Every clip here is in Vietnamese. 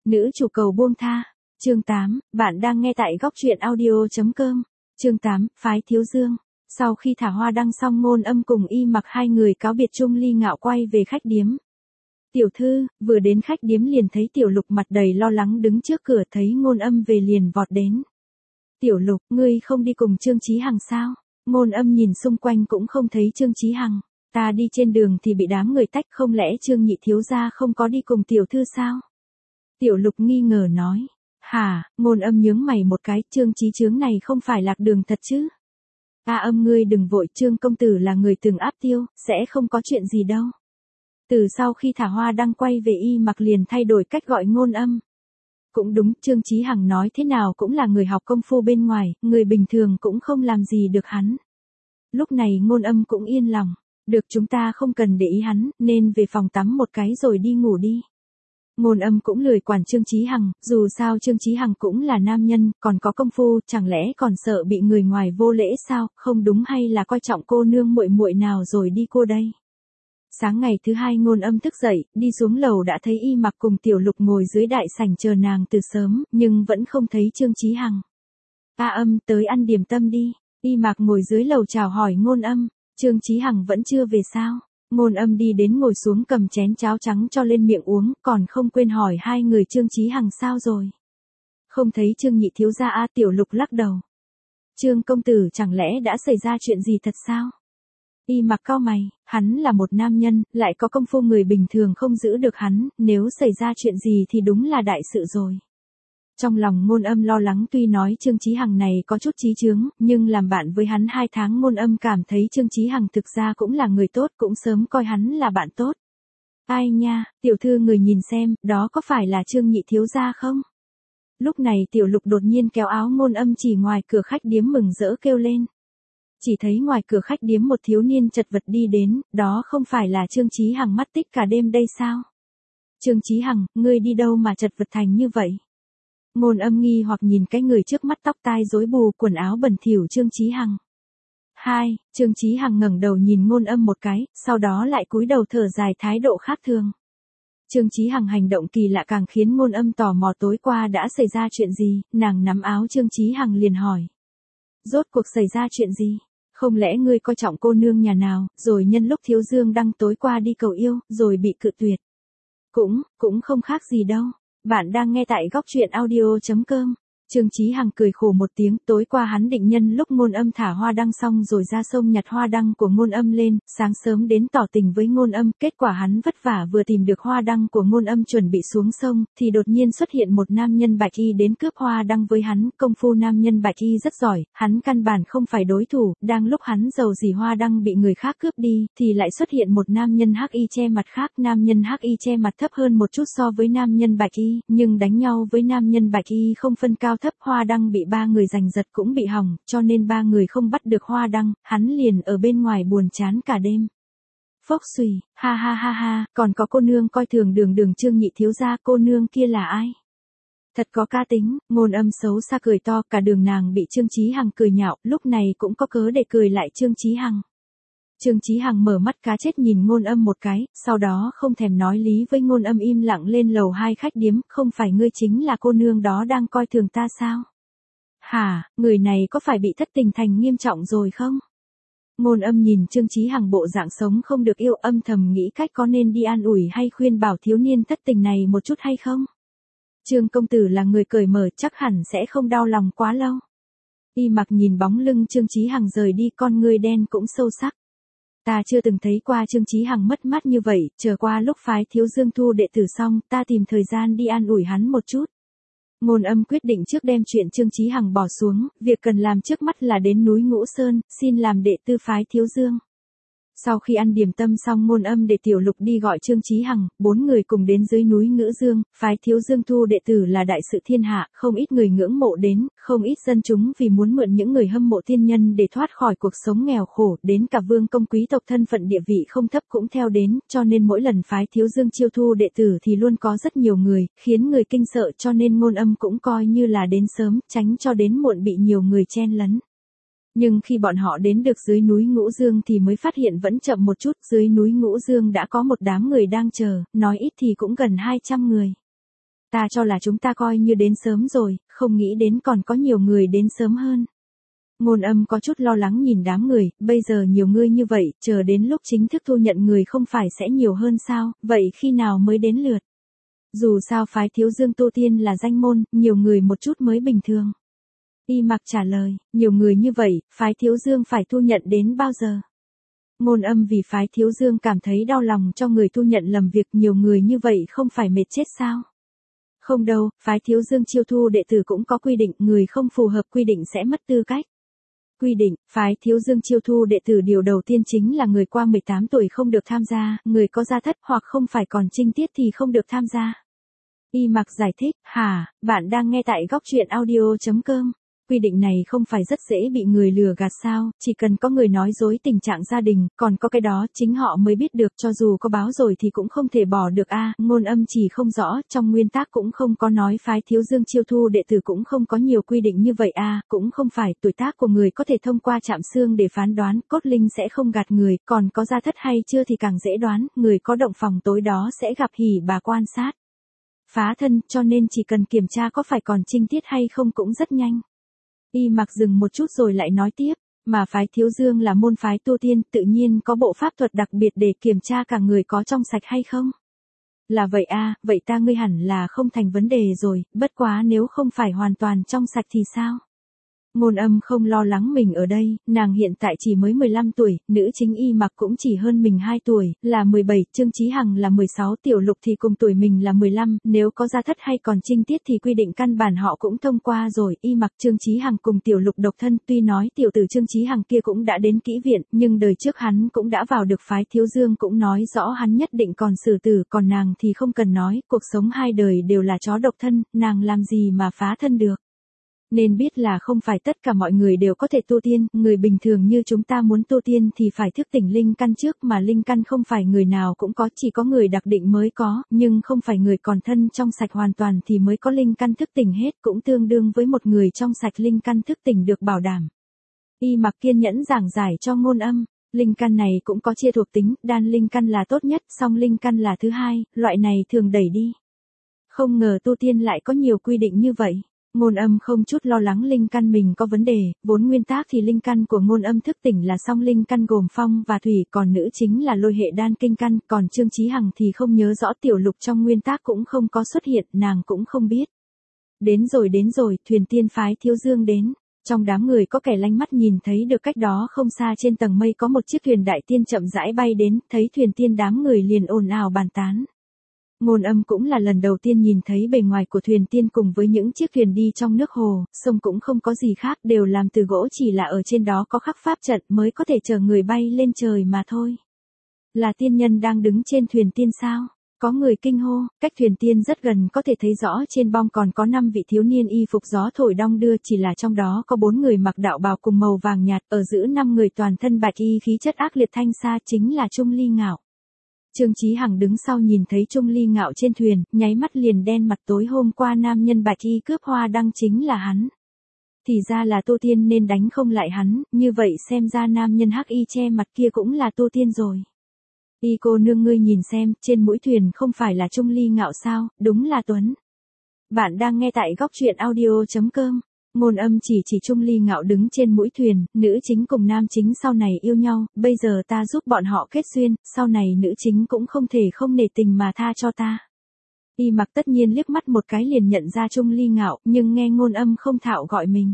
Nữ chủ cầu buông tha. Chương 8, bạn đang nghe tại góc truyện audio.com. Chương 8, phái Thiếu Dương. Sau khi thả hoa đăng xong, Ngôn Âm cùng Y Mặc hai người cáo biệt Trung Ly Ngạo quay về khách điếm. Tiểu thư, vừa đến khách điếm liền thấy Tiểu Lục mặt đầy lo lắng đứng trước cửa, thấy Ngôn Âm về liền vọt đến. Tiểu Lục, ngươi không đi cùng Trương Chí Hằng sao? Ngôn Âm nhìn xung quanh cũng không thấy Trương Chí Hằng. Ta đi trên đường thì bị đám người tách, không lẽ Trương nhị thiếu gia không có đi cùng tiểu thư sao? Tiểu Lục nghi ngờ nói. Hả? Ngôn Âm nhướng mày một cái, Trương Chí Chướng này không phải lạc đường thật chứ? Âm ngươi đừng vội, Trương công tử là người từng áp tiêu, sẽ không có chuyện gì đâu. Từ sau khi thả hoa đăng quay về, Y Mặc liền thay đổi cách gọi Ngôn Âm. Cũng đúng, Trương Chí Hằng nói thế nào cũng là người học công phu bên ngoài, người bình thường cũng không làm gì được hắn. Lúc này Ngôn Âm cũng yên lòng. Được, chúng ta không cần để ý hắn, nên về phòng tắm một cái rồi đi ngủ đi. Ngôn Âm cũng lười quản Trương Chí Hằng, dù sao Trương Chí Hằng cũng là nam nhân, còn có công phu, chẳng lẽ còn sợ bị người ngoài vô lễ sao, không đúng, hay là coi trọng cô nương muội muội nào rồi đi cô đây. Sáng ngày thứ hai Ngôn Âm thức dậy, đi xuống lầu đã thấy Y Mặc cùng Tiểu Lục ngồi dưới đại sảnh chờ nàng từ sớm, nhưng vẫn không thấy Trương Chí Hằng. Âm, tới ăn điểm tâm đi. Y Mặc ngồi dưới lầu chào hỏi Ngôn Âm. Trương Chí Hằng vẫn chưa về sao? Ngôn Âm đi đến ngồi xuống cầm chén cháo trắng cho lên miệng uống, còn không quên hỏi hai người Trương Chí Hằng sao rồi. Không thấy Trương nhị thiếu gia. Tiểu Lục lắc đầu. Trương công tử chẳng lẽ đã xảy ra chuyện gì thật sao? Y Mặc cau mày, hắn là một nam nhân, lại có công phu, người bình thường không giữ được hắn, nếu xảy ra chuyện gì thì đúng là đại sự rồi. Trong lòng Ngôn Âm lo lắng, tuy nói Trương Chí Hằng này có chút trí chướng, nhưng làm bạn với hắn 2 tháng Ngôn Âm cảm thấy Trương Chí Hằng thực ra cũng là người tốt, cũng sớm coi hắn là bạn tốt. Ai nha, tiểu thư người nhìn xem, đó có phải là Trương nhị thiếu gia không? Lúc này Tiểu Lục đột nhiên kéo áo Ngôn Âm chỉ ngoài cửa khách điếm mừng rỡ kêu lên. Chỉ thấy ngoài cửa khách điếm một thiếu niên chật vật đi đến, đó không phải là Trương Chí Hằng mất tích cả đêm đây sao? Trương Chí Hằng, ngươi đi đâu mà chật vật thành như vậy? Ngôn Âm nghi hoặc nhìn cái người trước mắt, tóc tai rối bù, quần áo bẩn thỉu Trương Chí Hằng. Trương Chí Hằng ngẩng đầu nhìn Ngôn Âm một cái, sau đó lại cúi đầu thở dài, thái độ khác thường. Trương Chí Hằng hành động kỳ lạ càng khiến Ngôn Âm tò mò, tối qua đã xảy ra chuyện gì, nàng nắm áo Trương Chí Hằng liền hỏi. Rốt cuộc xảy ra chuyện gì? Không lẽ ngươi coi trọng cô nương nhà nào, rồi nhân lúc Thiếu Dương đăng tối qua đi cầu yêu, rồi bị cự tuyệt? Cũng không khác gì đâu. Bạn đang nghe tại góc truyện audio.com. Trương Chí Hằng cười khổ một tiếng, tối qua hắn định nhân lúc Ngôn Âm thả hoa đăng xong rồi ra sông nhặt hoa đăng của Ngôn Âm lên, sáng sớm đến tỏ tình với Ngôn Âm, kết quả hắn vất vả vừa tìm được hoa đăng của Ngôn Âm chuẩn bị xuống sông, thì đột nhiên xuất hiện một nam nhân bạch y đến cướp hoa đăng với hắn, công phu nam nhân bạch y rất giỏi, hắn căn bản không phải đối thủ, đang lúc hắn giàu gì hoa đăng bị người khác cướp đi, thì lại xuất hiện một nam nhân hắc y che mặt khác, nam nhân hắc y che mặt thấp hơn một chút so với nam nhân bạch y, nhưng đánh nhau với nam nhân bạch y không phân cao thấp, hoa đăng bị 3 người giành giật cũng bị hỏng, cho nên 3 người không bắt được hoa đăng, hắn liền ở bên ngoài buồn chán cả đêm. Phốc xùy, ha, còn có cô nương coi thường Đường Trương nhị thiếu gia, cô nương kia là ai? Thật có cá tính. Ngôn Âm xấu xa cười to, cả đường nàng bị Trương Chí Hằng cười nhạo, lúc này cũng có cớ để cười lại Trương Chí Hằng. Trương Chí Hằng mở mắt cá chết nhìn Ngôn Âm một cái, sau đó không thèm nói lý với Ngôn Âm, im lặng lên lầu 2 khách điếm, không phải ngươi chính là cô nương đó đang coi thường ta sao? Hả, người này có phải bị thất tình thành nghiêm trọng rồi không? Ngôn Âm nhìn Trương Chí Hằng bộ dạng sống không được yêu, âm thầm nghĩ cách có nên đi an ủi hay khuyên bảo thiếu niên thất tình này một chút hay không? Trương công tử là người cởi mở, chắc hẳn sẽ không đau lòng quá lâu. Y Mặc nhìn bóng lưng Trương Chí Hằng rời đi, con ngươi đen cũng sâu sắc. Ta chưa từng thấy qua Trương Chí Hằng mất mát như vậy, chờ qua lúc phái Thiếu Dương thu đệ tử xong, ta tìm thời gian đi an ủi hắn một chút. Ngôn Âm quyết định trước đem chuyện Trương Chí Hằng bỏ xuống, việc cần làm trước mắt là đến núi Ngũ Sơn, xin làm đệ tư phái Thiếu Dương. Sau khi ăn điểm tâm xong, Ngôn Âm để Tiểu Lục đi gọi Trương Chí Hằng, 4 người cùng đến dưới núi Ngữ Dương, phái Thiếu Dương thu đệ tử là đại sự thiên hạ, không ít người ngưỡng mộ đến, không ít dân chúng vì muốn mượn những người hâm mộ tiên nhân để thoát khỏi cuộc sống nghèo khổ, đến cả vương công quý tộc thân phận địa vị không thấp cũng theo đến, cho nên mỗi lần phái Thiếu Dương chiêu thu đệ tử thì luôn có rất nhiều người, khiến người kinh sợ, cho nên Ngôn Âm cũng coi như là đến sớm, tránh cho đến muộn bị nhiều người chen lấn. Nhưng khi bọn họ đến được dưới núi Ngũ Dương thì mới phát hiện vẫn chậm một chút, dưới núi Ngũ Dương đã có một đám người đang chờ, nói ít thì cũng gần 200 người. Ta cho là chúng ta coi như đến sớm rồi, không nghĩ đến còn có nhiều người đến sớm hơn. Ngôn Âm có chút lo lắng nhìn đám người, bây giờ nhiều người như vậy, chờ đến lúc chính thức thu nhận người không phải sẽ nhiều hơn sao, vậy khi nào mới đến lượt? Dù sao phái Thiếu Dương tu tiên là danh môn, nhiều người một chút mới bình thường. Y Mặc trả lời, nhiều người như vậy, phái Thiếu Dương phải thu nhận đến bao giờ? Ngôn Âm vì phái Thiếu Dương cảm thấy đau lòng cho người thu nhận lầm việc, nhiều người như vậy không phải mệt chết sao? Không đâu, phái Thiếu Dương chiêu thu đệ tử cũng có quy định, người không phù hợp quy định sẽ mất tư cách. Quy định, phái Thiếu Dương chiêu thu đệ tử điều đầu tiên chính là người qua 18 tuổi không được tham gia, người có gia thất hoặc không phải còn trinh tiết thì không được tham gia. Y Mặc giải thích, bạn đang nghe tại góc truyện audio.com. Quy định này không phải rất dễ bị người lừa gạt sao, chỉ cần có người nói dối tình trạng gia đình, còn có cái đó chính họ mới biết được, cho dù có báo rồi thì cũng không thể bỏ được Ngôn Âm chỉ không rõ, trong nguyên tắc cũng không có nói phái Thiếu Dương chiêu thu đệ tử cũng không có nhiều quy định như vậy cũng không phải tuổi tác của người có thể thông qua chạm xương để phán đoán, cốt linh sẽ không gạt người, còn có gia thất hay chưa thì càng dễ đoán, người có động phòng tối đó sẽ gặp hỉ bà quan sát. Phá thân, cho nên chỉ cần kiểm tra có phải còn trinh tiết hay không cũng rất nhanh. Y Mặc dừng một chút rồi lại nói tiếp, mà phái Thiếu Dương là môn phái tu tiên, tự nhiên có bộ pháp thuật đặc biệt để kiểm tra cả người có trong sạch hay không. Là vậy vậy ta ngươi hẳn là không thành vấn đề rồi, bất quá nếu không phải hoàn toàn trong sạch thì sao? Ngôn Âm không lo lắng mình ở đây, nàng hiện tại chỉ mới 15 tuổi, nữ chính Y Mặc cũng chỉ hơn mình 2 tuổi, là 17, Trương Chí Hằng là 16, Tiểu Lục thì cùng tuổi mình là 15, nếu có gia thất hay còn trinh tiết thì quy định căn bản họ cũng thông qua rồi, Y Mặc Trương Chí Hằng cùng Tiểu Lục độc thân, tuy nói tiểu tử Trương Chí Hằng kia cũng đã đến kỹ viện, nhưng đời trước hắn cũng đã vào được phái Thiếu Dương cũng nói rõ hắn nhất định còn xử tử, còn nàng thì không cần nói, cuộc sống hai đời đều là chó độc thân, nàng làm gì mà phá thân được. Nên biết là không phải tất cả mọi người đều có thể tu tiên, người bình thường như chúng ta muốn tu tiên thì phải thức tỉnh linh căn trước, mà linh căn không phải người nào cũng có, chỉ có người đặc định mới có, nhưng không phải người còn thân trong sạch hoàn toàn thì mới có linh căn thức tỉnh hết, cũng tương đương với một người trong sạch linh căn thức tỉnh được bảo đảm. Y Mặc kiên nhẫn giảng giải cho Ngôn Âm, linh căn này cũng có chia thuộc tính, đan linh căn là tốt nhất, song linh căn là thứ hai, loại này thường đẩy đi. Không ngờ tu tiên lại có nhiều quy định như vậy. Ngôn Âm không chút lo lắng linh căn mình có vấn đề, vốn nguyên tắc thì linh căn của Ngôn Âm thức tỉnh là song linh căn gồm phong và thủy, còn nữ chính là lôi hệ đan kinh căn, còn Trương Chí Hằng thì không nhớ rõ, Tiểu Lục trong nguyên tắc cũng không có xuất hiện, nàng cũng không biết. Đến rồi, thuyền tiên phái Thiếu Dương đến. Trong đám người có kẻ lanh mắt nhìn thấy được cách đó không xa trên tầng mây có một chiếc thuyền đại tiên chậm rãi bay đến, thấy thuyền tiên đám người liền ồn ào bàn tán. Ngôn Âm cũng là lần đầu tiên nhìn thấy bề ngoài của thuyền tiên cùng với những chiếc thuyền đi trong nước hồ, sông cũng không có gì khác, đều làm từ gỗ, chỉ là ở trên đó có khắc pháp trận mới có thể chở người bay lên trời mà thôi. Là tiên nhân đang đứng trên thuyền tiên sao? Có người kinh hô, cách thuyền tiên rất gần có thể thấy rõ trên bong còn có 5 vị thiếu niên y phục gió thổi đong đưa, chỉ là trong đó có 4 người mặc đạo bào cùng màu vàng nhạt, ở giữa 5 người toàn thân bạch y khí chất ác liệt thanh xa chính là Trung Ly Ngạo. Trương Chí Hằng đứng sau nhìn thấy Trung Ly Ngạo trên thuyền, nháy mắt liền đen mặt, tối hôm qua nam nhân bạch y cướp hoa đăng chính là hắn. Thì ra là tu tiên nên đánh không lại hắn, như vậy xem ra nam nhân hắc y che mặt kia cũng là tu tiên rồi. Y cô nương ngươi nhìn xem, trên mũi thuyền không phải là Trung Ly Ngạo sao, đúng là Tuấn. Bạn đang nghe tại góc truyện audio.com. Ngôn Âm chỉ Trung Ly Ngạo đứng trên mũi thuyền, nữ chính cùng nam chính sau này yêu nhau, bây giờ ta giúp bọn họ kết duyên, sau này nữ chính cũng không thể không nể tình mà tha cho ta. Y Mặc tất nhiên liếc mắt một cái liền nhận ra Trung Ly Ngạo, nhưng nghe Ngôn Âm không thạo gọi mình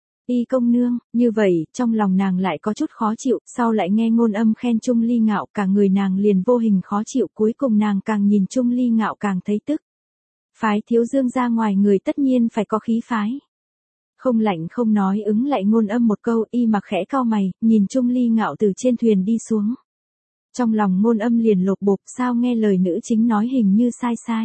Y công nương, như vậy, trong lòng nàng lại có chút khó chịu, sau lại nghe Ngôn Âm khen Trung Ly Ngạo, cả người nàng liền vô hình khó chịu, cuối cùng nàng càng nhìn Trung Ly Ngạo càng thấy tức. Phái Thiếu Dương ra ngoài người tất nhiên phải có khí phái. Không lạnh không nói ứng lại Ngôn Âm một câu, Y Mặc khẽ cau mày, nhìn Trung Ly Ngạo từ trên thuyền đi xuống. Trong lòng Ngôn Âm liền lột bột, sao nghe lời nữ chính nói hình như sai sai.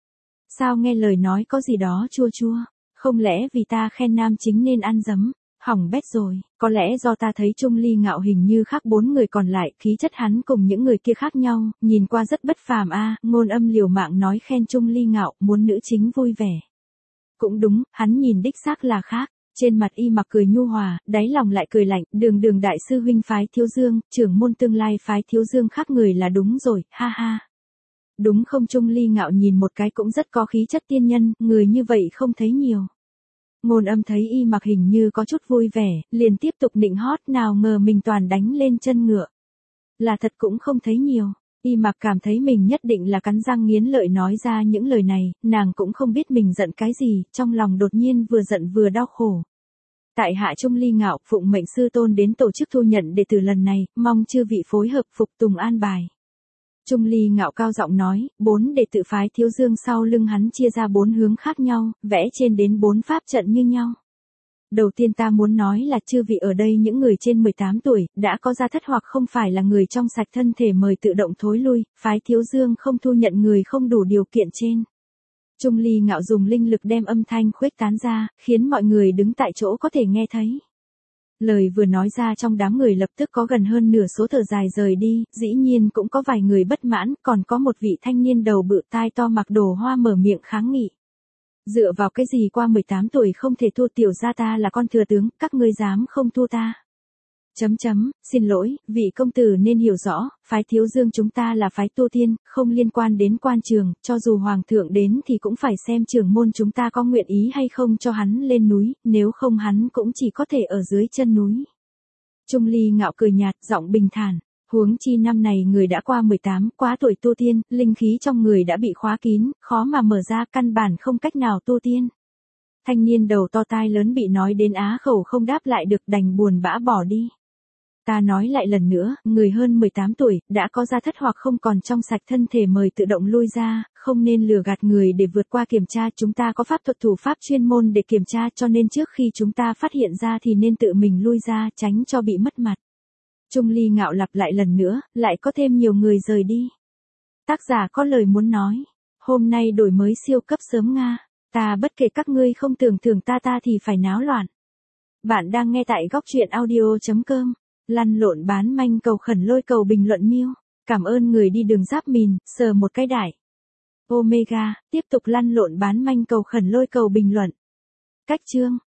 Sao nghe lời nói có gì đó chua chua, không lẽ vì ta khen nam chính nên ăn dấm, hỏng bét rồi, có lẽ do ta thấy Trung Ly Ngạo hình như khác 4 người còn lại, khí chất hắn cùng những người kia khác nhau, nhìn qua rất bất phàm Ngôn Âm liều mạng nói khen Trung Ly Ngạo, muốn nữ chính vui vẻ. Cũng đúng, hắn nhìn đích xác là khác. Trên mặt Y Mặc cười nhu hòa, đáy lòng lại cười lạnh, Đường đại sư huynh phái Thiếu Dương, trưởng môn tương lai phái Thiếu Dương khác người là đúng rồi, ha ha. Đúng không? Trung Ly Ngạo nhìn một cái cũng rất có khí chất tiên nhân, người như vậy không thấy nhiều. Ngôn Âm thấy Y Mặc hình như có chút vui vẻ, liền tiếp tục nịnh hót, nào ngờ mình toàn đánh lên chân ngựa. Là thật cũng không thấy nhiều. Y Mặc cảm thấy mình nhất định là cắn răng nghiến lợi nói ra những lời này, nàng cũng không biết mình giận cái gì, trong lòng đột nhiên vừa giận vừa đau khổ. Tại hạ Trung Ly Ngạo phụng mệnh sư tôn đến tổ chức thu nhận đệ tử lần này, mong chư vị phối hợp phục tùng an bài. Trung Ly Ngạo cao giọng nói, 4 đệ tử phái Thiếu Dương sau lưng hắn chia ra 4 hướng khác nhau, vẽ trên đến 4 pháp trận như nhau. Đầu tiên ta muốn nói là chư vị ở đây những người trên 18 tuổi, đã có gia thất hoặc không phải là người trong sạch thân thể mời tự động thối lui, phái Thiếu Dương không thu nhận người không đủ điều kiện trên. Trung Ly Ngạo dùng linh lực đem âm thanh khuếch tán ra, khiến mọi người đứng tại chỗ có thể nghe thấy. Lời vừa nói ra trong đám người lập tức có gần hơn nửa số thở dài rời đi, dĩ nhiên cũng có vài người bất mãn, còn có một vị thanh niên đầu bự tai to mặc đồ hoa mở miệng kháng nghị. Dựa vào cái gì qua 18 tuổi không thể thu tiểu gia ta là con thừa tướng, các ngươi dám không thu ta. Xin lỗi, vị công tử nên hiểu rõ, phái Thiếu Dương chúng ta là phái tu tiên, không liên quan đến quan trường, cho dù hoàng thượng đến thì cũng phải xem trưởng môn chúng ta có nguyện ý hay không cho hắn lên núi, nếu không hắn cũng chỉ có thể ở dưới chân núi. Trung Ly Ngạo cười nhạt, giọng bình thản. Huống chi năm này người đã qua 18, quá tuổi tu tiên, linh khí trong người đã bị khóa kín, khó mà mở ra, căn bản không cách nào tu tiên. Thanh niên đầu to tai lớn bị nói đến á khẩu không đáp lại được, đành buồn bã bỏ đi. Ta nói lại lần nữa, người hơn 18 tuổi, đã có gia thất hoặc không còn trong sạch thân thể mời tự động lui ra, không nên lừa gạt người để vượt qua kiểm tra. Chúng ta có pháp thuật thủ pháp chuyên môn để kiểm tra, cho nên trước khi chúng ta phát hiện ra thì nên tự mình lui ra, tránh cho bị mất mặt. Trung Ly Ngạo lặp lại lần nữa, lại có thêm nhiều người rời đi. Tác giả có lời muốn nói. Hôm nay đổi mới siêu cấp sớm Nga. Ta bất kể các ngươi không tưởng thưởng ta thì phải náo loạn. Bạn đang nghe tại góc truyện audio.com. Lăn lộn bán manh cầu khẩn lôi cầu bình luận miêu. Cảm ơn người đi đường giáp mìn, sờ một cái đại. Omega, tiếp tục lăn lộn bán manh cầu khẩn lôi cầu bình luận. Cách chương.